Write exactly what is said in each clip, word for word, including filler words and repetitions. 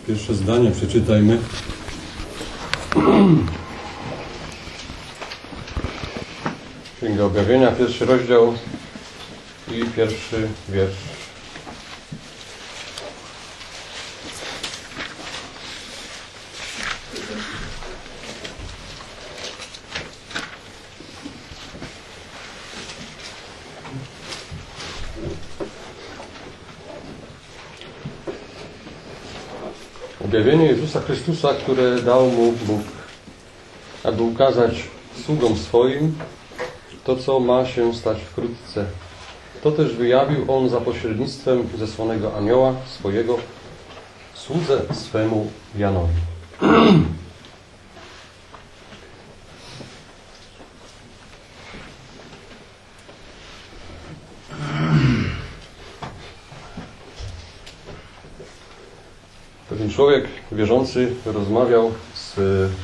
Pierwsze zdanie przeczytajmy. Księga Objawienia, pierwszy rozdział i pierwszy wiersz. Objawienie Jezusa Chrystusa, które dał mu Bóg, aby ukazać sługom swoim to, co ma się stać wkrótce. To też wyjawił On za pośrednictwem zesłanego anioła swojego słudze swemu Janowi. Pewien człowiek wierzący rozmawiał z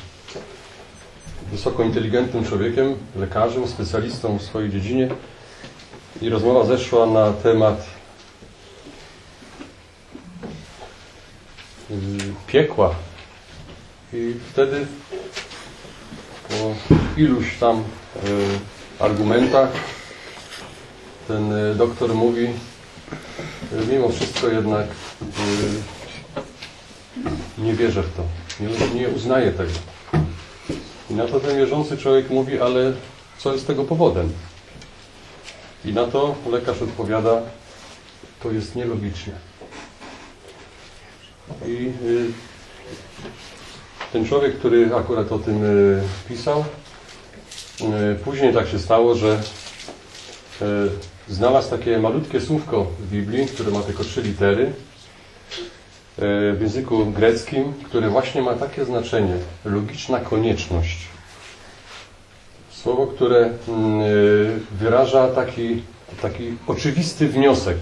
wysoko inteligentnym człowiekiem, lekarzem, specjalistą w swojej dziedzinie i rozmowa zeszła na temat piekła. I wtedy po iluś tam argumentach ten doktor mówi, mimo wszystko jednak nie wierzę w to, nie, nie uznaję tego. I na to ten wierzący człowiek mówi, ale co jest tego powodem? I na to lekarz odpowiada, to jest nielogiczne. I y, ten człowiek, który akurat o tym y, pisał, y, później tak się stało, że y, znalazł takie malutkie słówko w Biblii, które ma tylko trzy litery, w języku greckim, które właśnie ma takie znaczenie, logiczna konieczność. Słowo, które wyraża taki, taki oczywisty wniosek.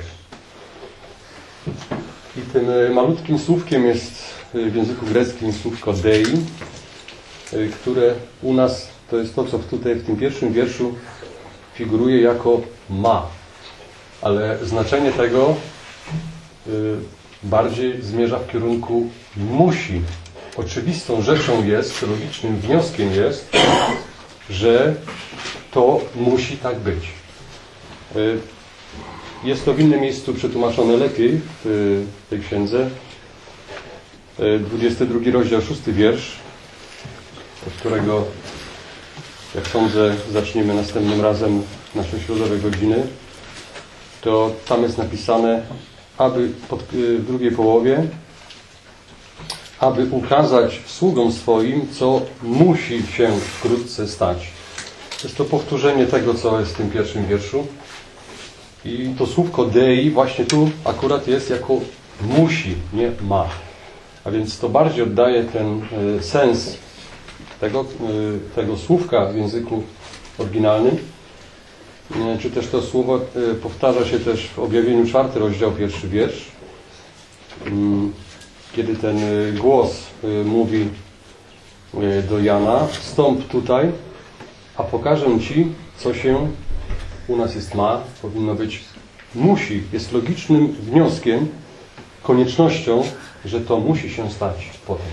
I tym malutkim słówkiem jest w języku greckim słówko dei, które u nas to jest to, co tutaj w tym pierwszym wierszu figuruje jako ma. Ale znaczenie tego bardziej zmierza w kierunku musi. Oczywistą rzeczą jest, logicznym wnioskiem jest, że to musi tak być. Jest to w innym miejscu przetłumaczone lepiej w tej księdze. dwudziesty drugi rozdział, szósty wiersz, od którego, jak sądzę, zaczniemy następnym razem nasze środowe godziny. To tam jest napisane, aby pod, w drugiej połowie, aby ukazać sługom swoim, co musi się wkrótce stać. Jest to powtórzenie tego, co jest w tym pierwszym wierszu. I to słówko dei właśnie tu akurat jest jako musi, nie ma. A więc to bardziej oddaje ten y, sens tego, y, tego słówka w języku oryginalnym. Czy też to słowo powtarza się też w Objawieniu czwarty rozdział, pierwszy wiersz, kiedy ten głos mówi do Jana, wstąp tutaj, a pokażę Ci, co się u nas jest ma, powinno być musi, jest logicznym wnioskiem, koniecznością, że to musi się stać potem.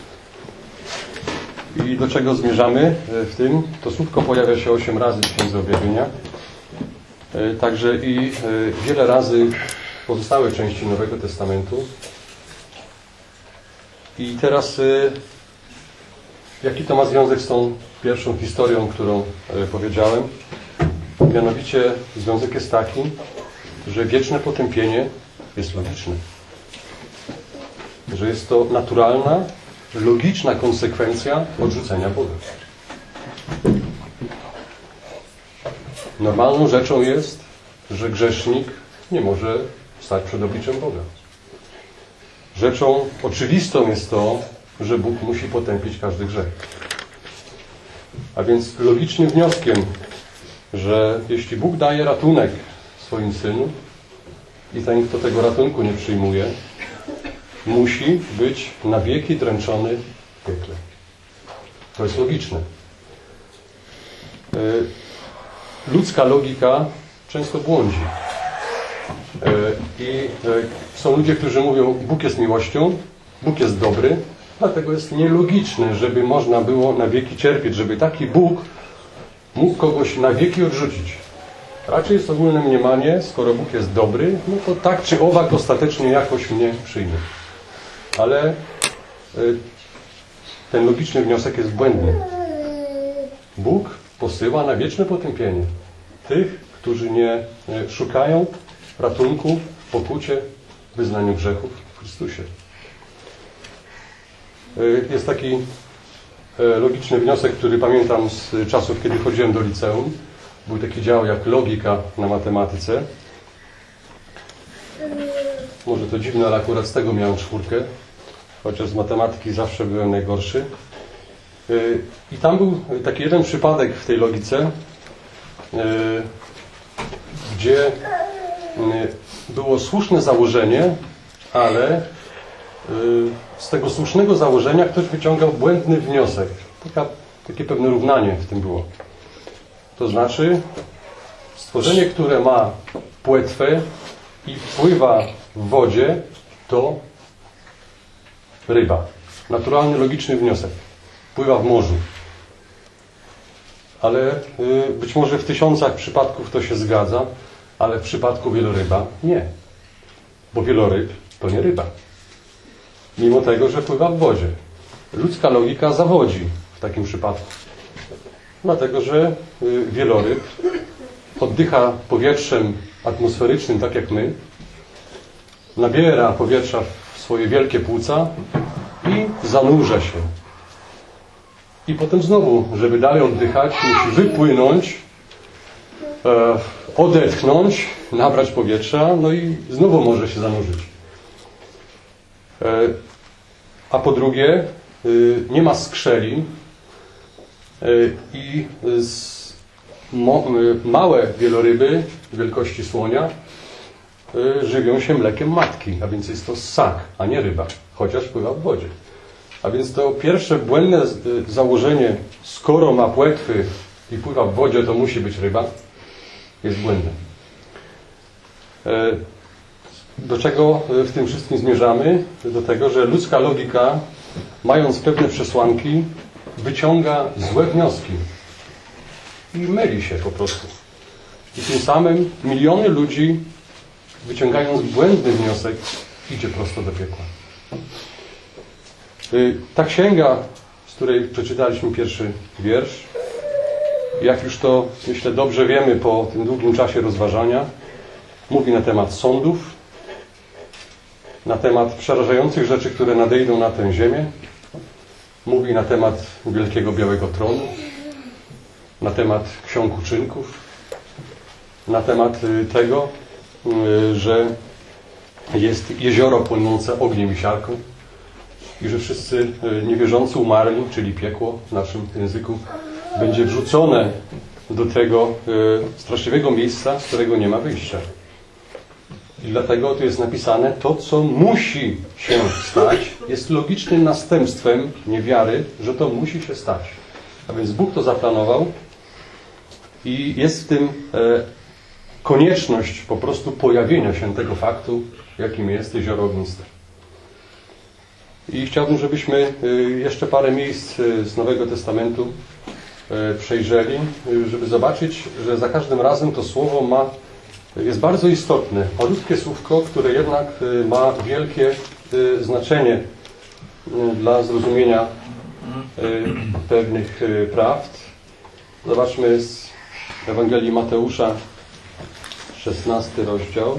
I do czego zmierzamy w tym? To słówko pojawia się osiem razy w Księdze Objawienia. Także i wiele razy w pozostałej części Nowego Testamentu. I teraz jaki to ma związek z tą pierwszą historią, którą powiedziałem? Mianowicie związek jest taki, że wieczne potępienie jest logiczne. Że jest to naturalna, logiczna konsekwencja odrzucenia Boga. Normalną rzeczą jest, że grzesznik nie może stać przed obliczem Boga. Rzeczą oczywistą jest to, że Bóg musi potępić każdy grzech. A więc logicznym wnioskiem, że jeśli Bóg daje ratunek swoim Synu i ten, kto tego ratunku nie przyjmuje, musi być na wieki dręczony w piekle. To jest logiczne. Ludzka logika często błądzi. I są ludzie, którzy mówią, Bóg jest miłością Bóg jest dobry, dlatego jest nielogiczne, żeby można było na wieki cierpieć, żeby taki Bóg mógł kogoś na wieki odrzucić. Raczej jest ogólne mniemanie, skoro Bóg jest dobry, no to tak czy owak ostatecznie jakoś mnie przyjmie. Ale ten logiczny wniosek jest błędny. Bóg posyła na wieczne potępienie tych, którzy nie szukają ratunku w pokucie, w wyznaniu grzechów w Chrystusie. Jest taki logiczny wniosek, który pamiętam z czasów, kiedy chodziłem do liceum. Był taki dział jak logika na matematyce. Może to dziwne, ale akurat z tego miałem czwórkę. Chociaż z matematyki zawsze byłem najgorszy. I tam był taki jeden przypadek w tej logice, gdzie było słuszne założenie, ale z tego słusznego założenia ktoś wyciągał błędny wniosek. Taka, takie pewne równanie w tym było. To znaczy stworzenie, które ma płetwę i pływa w wodzie, to ryba. Naturalny, logiczny wniosek. Pływa w morzu. Ale y, być może w tysiącach przypadków to się zgadza, ale w przypadku wieloryba nie. Bo wieloryb to nie ryba. Mimo tego, że pływa w wodzie. Ludzka logika zawodzi w takim przypadku. Dlatego, że y, wieloryb oddycha powietrzem atmosferycznym, tak jak my, nabiera powietrza w swoje wielkie płuca i zanurza się. I potem znowu, żeby dalej oddychać, musi wypłynąć, e, odetchnąć, nabrać powietrza, no i znowu może się zanurzyć. E, a po drugie, y, nie ma skrzeli y, i z, mo, y, małe wieloryby wielkości słonia y, żywią się mlekiem matki, a więc jest to ssak, a nie ryba, chociaż pływa w wodzie. A więc to pierwsze błędne założenie, skoro ma płetwy i pływa w wodzie, to musi być ryba, jest błędne. Do czego w tym wszystkim zmierzamy? Do tego, że ludzka logika, mając pewne przesłanki, wyciąga złe wnioski i myli się po prostu. I tym samym miliony ludzi, wyciągając błędny wniosek, idzie prosto do piekła. Ta księga, z której przeczytaliśmy pierwszy wiersz, jak już to, myślę, dobrze wiemy po tym długim czasie rozważania, mówi na temat sądów, na temat przerażających rzeczy, które nadejdą na tę ziemię, mówi na temat wielkiego białego tronu, na temat ksiąg uczynków, na temat tego, że jest jezioro płynące ogniem i siarką, i że wszyscy niewierzący umarli, czyli piekło w naszym języku, będzie wrzucone do tego straszliwego miejsca, z którego nie ma wyjścia. I dlatego tu jest napisane, to co musi się stać, jest logicznym następstwem niewiary, że to musi się stać. A więc Bóg to zaplanował i jest w tym konieczność po prostu pojawienia się tego faktu, jakim jest jezioro ogniste. I chciałbym, żebyśmy jeszcze parę miejsc z Nowego Testamentu przejrzeli, żeby zobaczyć, że za każdym razem to słowo ma, jest bardzo istotne. Malutkie słówko, które jednak ma wielkie znaczenie dla zrozumienia pewnych prawd. Zobaczmy z Ewangelii Mateusza, szesnasty rozdział.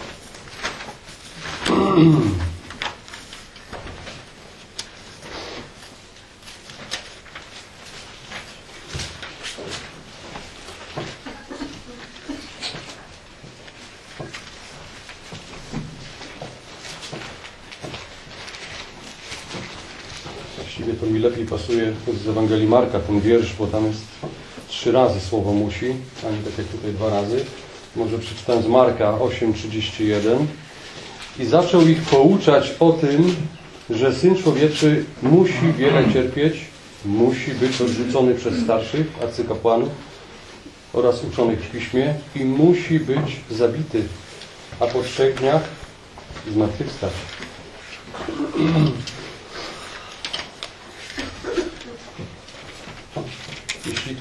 Właściwie to mi lepiej pasuje z Ewangelii Marka ten wiersz, bo tam jest trzy razy słowo musi, a nie tak jak tutaj dwa razy. Może przeczytam z Marka osiem trzydzieści jeden. I zaczął ich pouczać o tym, że Syn Człowieczy musi wiele cierpieć, musi być odrzucony przez starszych, arcykapłanów oraz uczonych w Piśmie i musi być zabity, a po trzech dniach zmartwychwstać.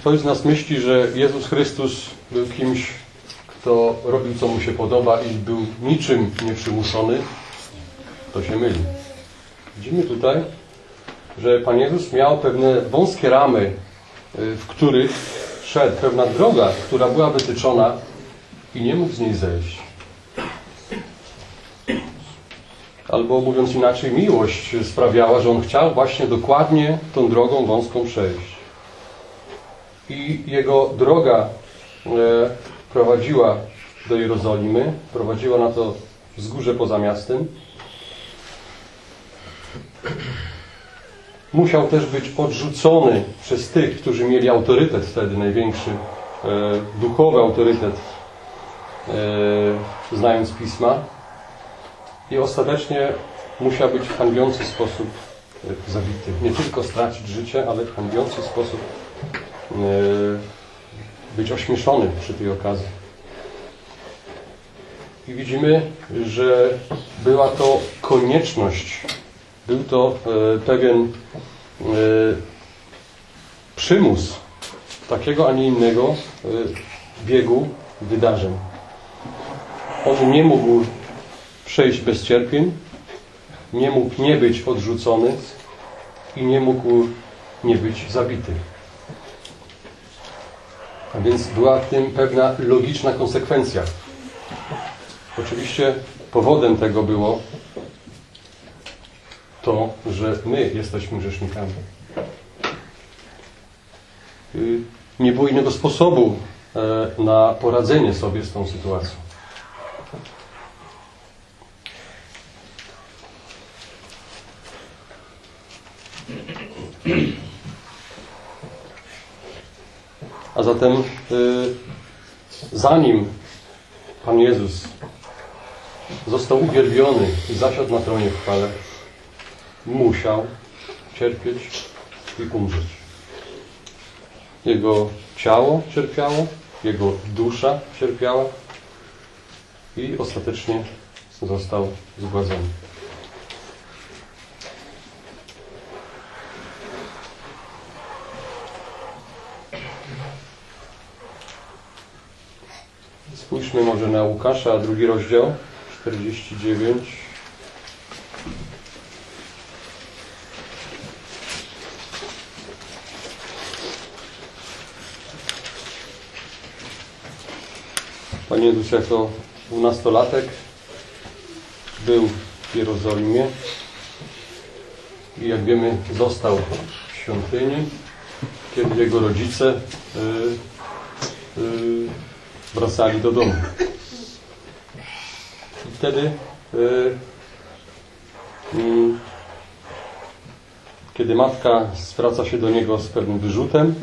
ktoś z nas myśli, że Jezus Chrystus był kimś, kto robił, co mu się podoba i był niczym nieprzymuszony, to się myli. Widzimy tutaj, że Pan Jezus miał pewne wąskie ramy, w których szedł, pewna droga, która była wytyczona i nie mógł z niej zejść. Albo mówiąc inaczej, miłość sprawiała, że On chciał właśnie dokładnie tą drogą wąską przejść. I Jego droga e, prowadziła do Jerozolimy, prowadziła na to wzgórze poza miastem. Musiał też być odrzucony przez tych, którzy mieli autorytet wtedy największy, e, duchowy autorytet, e, znając Pisma. I ostatecznie musiał być w hańbiący sposób zabity. Nie tylko stracić życie, ale w hańbiący sposób e, być ośmieszony przy tej okazji. I widzimy, że była to konieczność, był to e, pewien e, przymus takiego, a nie innego e, biegu wydarzeń. On nie mógł przejść bez cierpień, nie mógł nie być odrzucony i nie mógł nie być zabity. A więc była w tym pewna logiczna konsekwencja. Oczywiście powodem tego było to, że my jesteśmy grzesznikami. Nie było innego sposobu na poradzenie sobie z tą sytuacją. A zatem zanim Pan Jezus został uwielbiony i zasiadł na tronie w chwale, musiał cierpieć i umrzeć. Jego ciało cierpiało, Jego dusza cierpiała i ostatecznie został zgładzony. Spójrzmy może na Łukasza, drugi rozdział, czterdziesty dziewiąty. Pan Jezus jako dwunastolatek był w Jerozolimie i jak wiemy został w świątyni, kiedy jego rodzice yy, yy, wracali do domu. I wtedy yy, yy, kiedy matka zwraca się do niego z pewnym wyrzutem,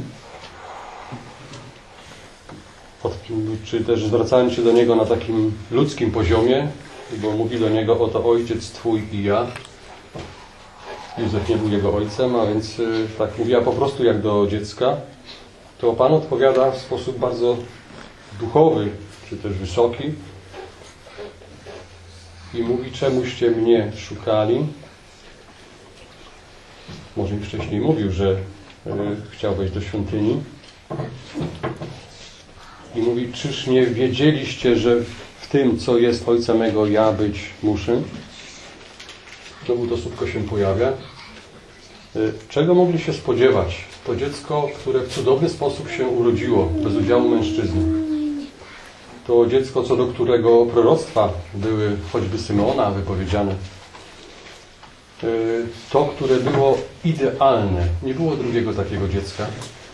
czy też zwracając się do niego na takim ludzkim poziomie, bo mówi do niego: oto ojciec twój i ja. Józef nie był jego ojcem, a więc tak mówiła po prostu jak do dziecka. To Pan odpowiada w sposób bardzo duchowy, czy też wysoki i mówi: czemuście mnie szukali? Może i wcześniej mówił, że y, chciał wejść do świątyni. I mówi: czyż nie wiedzieliście, że w tym, co jest ojca mego, ja być muszę? Znowu to słówko się pojawia. Czego mogli się spodziewać? To dziecko, które w cudowny sposób się urodziło, bez udziału mężczyzny. To dziecko, co do którego proroctwa były choćby Symeona wypowiedziane. To, które było idealne. Nie było drugiego takiego dziecka.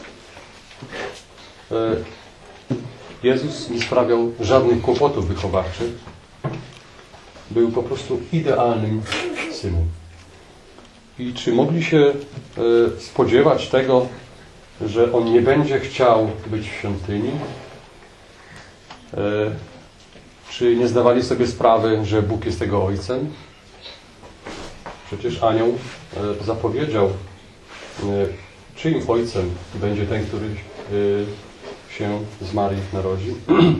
Jezus nie sprawiał żadnych kłopotów wychowawczych. Był po prostu idealnym synem. I czy mogli się spodziewać tego, że on nie będzie chciał być w świątyni? Czy nie zdawali sobie sprawy, że Bóg jest jego ojcem? Przecież anioł zapowiedział, czyim ojcem będzie ten, który się z Marii narodzi.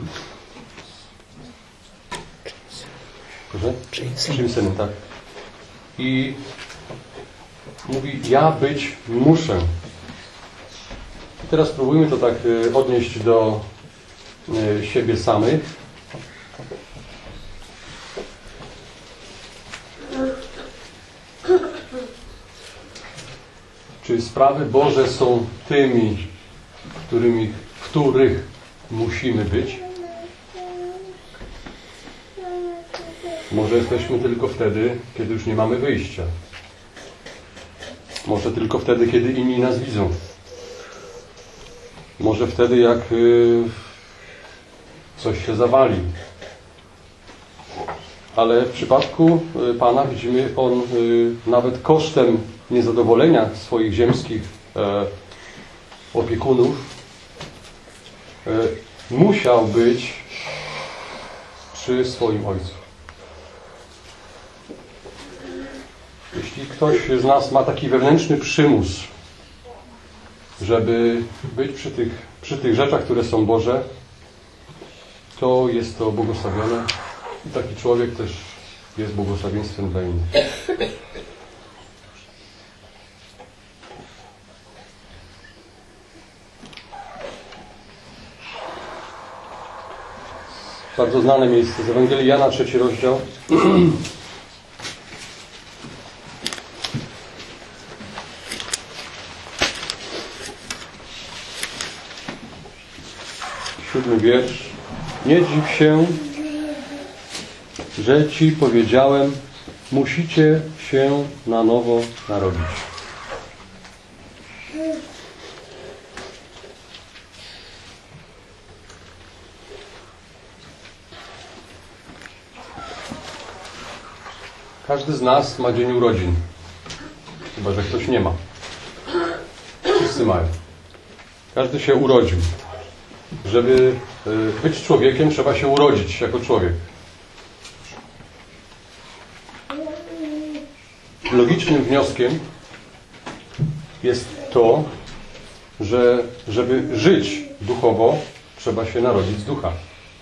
Proszę? Czyim synem, tak. I mówi: ja być muszę. Teraz spróbujmy to tak odnieść do siebie samych. Czy sprawy Boże są tymi, którymi, w których musimy być? Może jesteśmy tylko wtedy, kiedy już nie mamy wyjścia. Może tylko wtedy, kiedy inni nas widzą. Może wtedy, jak y, coś się zawali. Ale w przypadku y, Pana widzimy, On y, nawet kosztem niezadowolenia swoich ziemskich e, opiekunów e, musiał być przy swoim Ojcu. Jeśli ktoś z nas ma taki wewnętrzny przymus, żeby być przy tych, przy tych rzeczach, które są Boże, to jest to błogosławione i taki człowiek też jest błogosławieństwem dla innych. Bardzo znane miejsce z Ewangelii Jana, trzeci rozdział. Siódmy wiersz. Nie dziw się, że Ci powiedziałem, musicie się na nowo narodzić. Każdy z nas ma dzień urodzin. Chyba że ktoś nie ma. Wszyscy mają. Każdy się urodził. Żeby być człowiekiem, trzeba się urodzić jako człowiek. Logicznym wnioskiem jest to, że żeby żyć duchowo, trzeba się narodzić z ducha.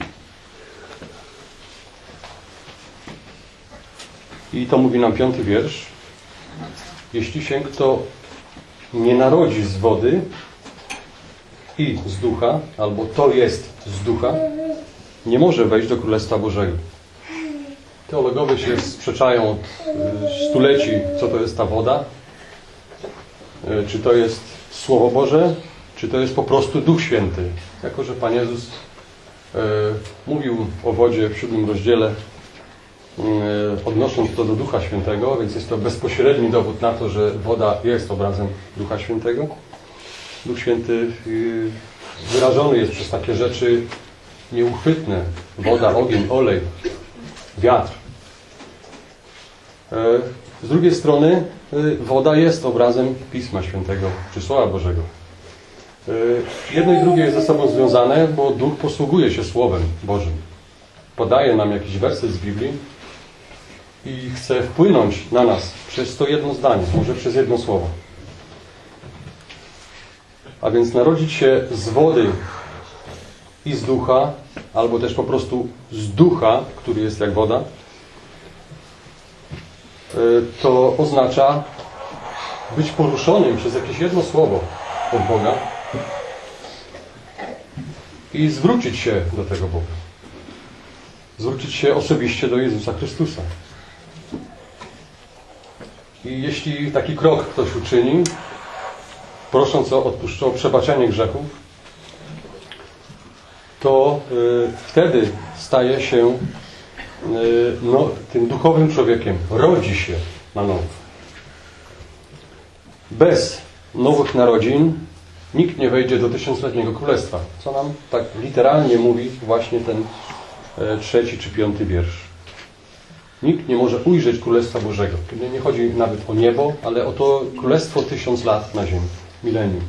I to mówi nam piąty wiersz. Jeśli się kto nie narodzi z wody i z ducha, albo to jest z ducha, nie może wejść do Królestwa Bożego. Teologowie się sprzeczają od stuleci, co to jest ta woda. Czy to jest Słowo Boże, czy to jest po prostu Duch Święty. Jako że Pan Jezus e, mówił o wodzie w siódmym rozdziale, e, odnosząc to do Ducha Świętego, więc jest to bezpośredni dowód na to, że woda jest obrazem Ducha Świętego. Duch Święty e, wyrażony jest przez takie rzeczy nieuchwytne. Woda, ogień, olej, wiatr. E, z drugiej strony e, woda jest obrazem Pisma Świętego, czy Słowa Bożego. Jedno i drugie jest ze sobą związane, bo Duch posługuje się Słowem Bożym. Podaje nam jakiś werset z Biblii i chce wpłynąć na nas przez to jedno zdanie, może przez jedno słowo. A więc narodzić się z wody i z ducha, albo też po prostu z ducha, który jest jak woda, to oznacza być poruszonym przez jakieś jedno słowo od Boga i zwrócić się do tego Boga. Zwrócić się osobiście do Jezusa Chrystusa. I jeśli taki krok ktoś uczyni, prosząc o, odpuszcz- o przebaczenie grzechów, to y, wtedy staje się y, no, tym duchowym człowiekiem. Rodzi się na nowo. Bez nowych narodzin nikt nie wejdzie do tysiącletniego królestwa. Co nam tak literalnie mówi właśnie ten e, trzeci czy piąty wiersz. Nikt nie może ujrzeć Królestwa Bożego. Nie chodzi nawet o niebo, ale o to królestwo tysiąc lat na ziemi. Milenium.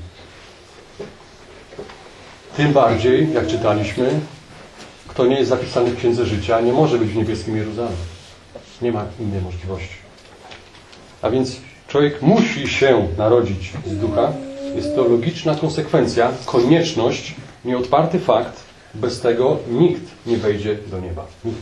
Tym bardziej, jak czytaliśmy, kto nie jest zapisany w Księdze Życia, nie może być w niebieskim Jeruzalem. Nie ma innej możliwości. A więc człowiek musi się narodzić z ducha. Jest to logiczna konsekwencja, konieczność, nieodparty fakt. Bez tego nikt nie wejdzie do nieba. Nikt.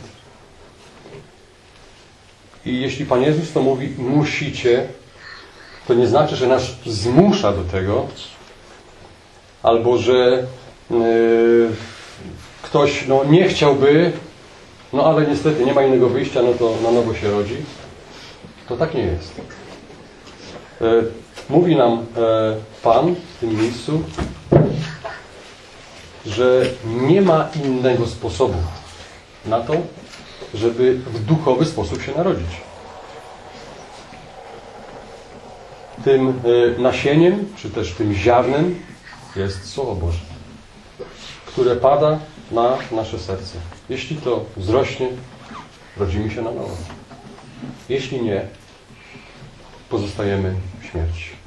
I jeśli Pan Jezus to mówi, musicie, to nie znaczy, że nas zmusza do tego, albo że yy, ktoś no, nie chciałby, no ale niestety nie ma innego wyjścia, no to na nowo się rodzi. To tak nie jest. Yy, mówi nam yy, Pan w tym miejscu, że nie ma innego sposobu na to, żeby w duchowy sposób się narodzić. Tym nasieniem, czy też tym ziarnem jest Słowo Boże, które pada na nasze serce. Jeśli to wzrośnie, rodzimy się na nowo. Jeśli nie, pozostajemy w śmierci.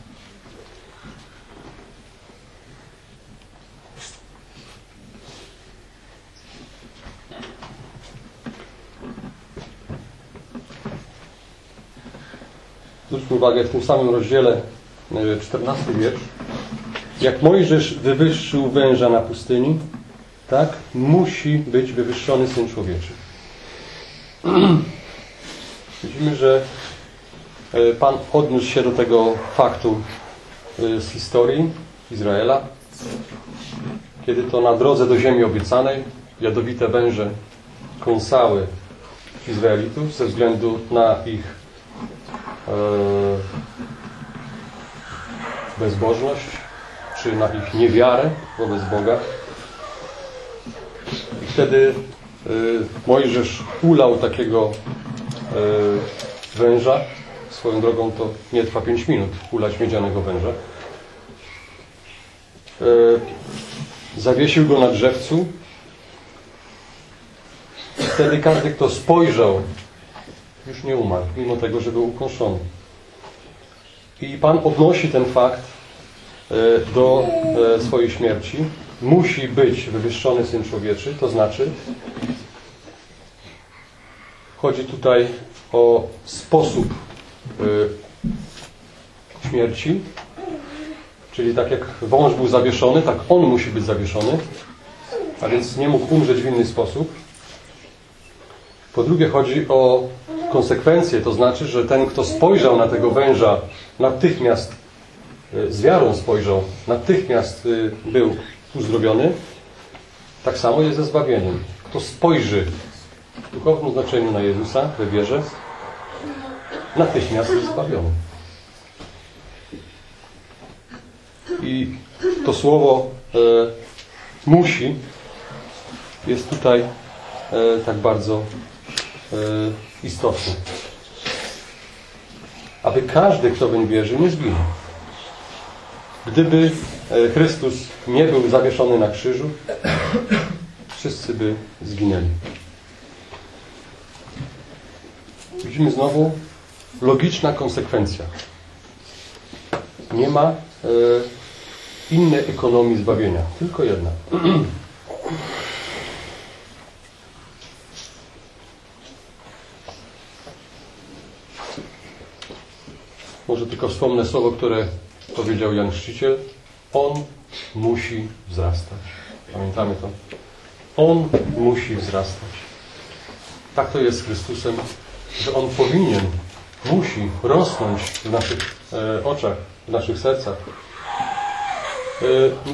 Zwróćmy uwagę, w tym samym rozdziale, czternasty wiersz. Jak Mojżesz wywyższył węża na pustyni, tak musi być wywyższony Syn Człowieczy. Widzimy, że Pan odniósł się do tego faktu z historii Izraela, kiedy to na drodze do ziemi obiecanej jadowite węże kąsały Izraelitów ze względu na ich bezbożność, czy na ich niewiarę wobec Boga. I wtedy Mojżesz ulał takiego węża. Swoją drogą to nie trwa pięć minut ulać miedzianego węża. Zawiesił go na drzewcu. I wtedy każdy, kto spojrzał, już nie umarł, mimo tego, że był ukąszony. I Pan odnosi ten fakt do swojej śmierci. Musi być wywyższony Syn Człowieczy, to znaczy chodzi tutaj o sposób śmierci, czyli tak jak wąż był zawieszony, tak on musi być zawieszony, a więc nie mógł umrzeć w inny sposób. Po drugie chodzi o konsekwencje, to znaczy, że ten, kto spojrzał na tego węża, natychmiast z wiarą spojrzał, natychmiast był uzdrowiony. Tak samo jest ze zbawieniem. Kto spojrzy w duchowym znaczeniu na Jezusa, we wierze, natychmiast jest zbawiony. I to słowo e, musi jest tutaj e, tak bardzo e, istotne. Aby każdy, kto weń wierzy, nie zginął. Gdyby Chrystus nie był zawieszony na krzyżu, wszyscy by zginęli. Widzimy znowu logiczna konsekwencja. Nie ma e, innej ekonomii zbawienia. Tylko jedna. Może tylko wspomnę słowo, które powiedział Jan Chrzciciel. On musi wzrastać. Pamiętamy to? On musi wzrastać. Tak to jest z Chrystusem, że On powinien, musi rosnąć w naszych e, oczach, w naszych sercach. E,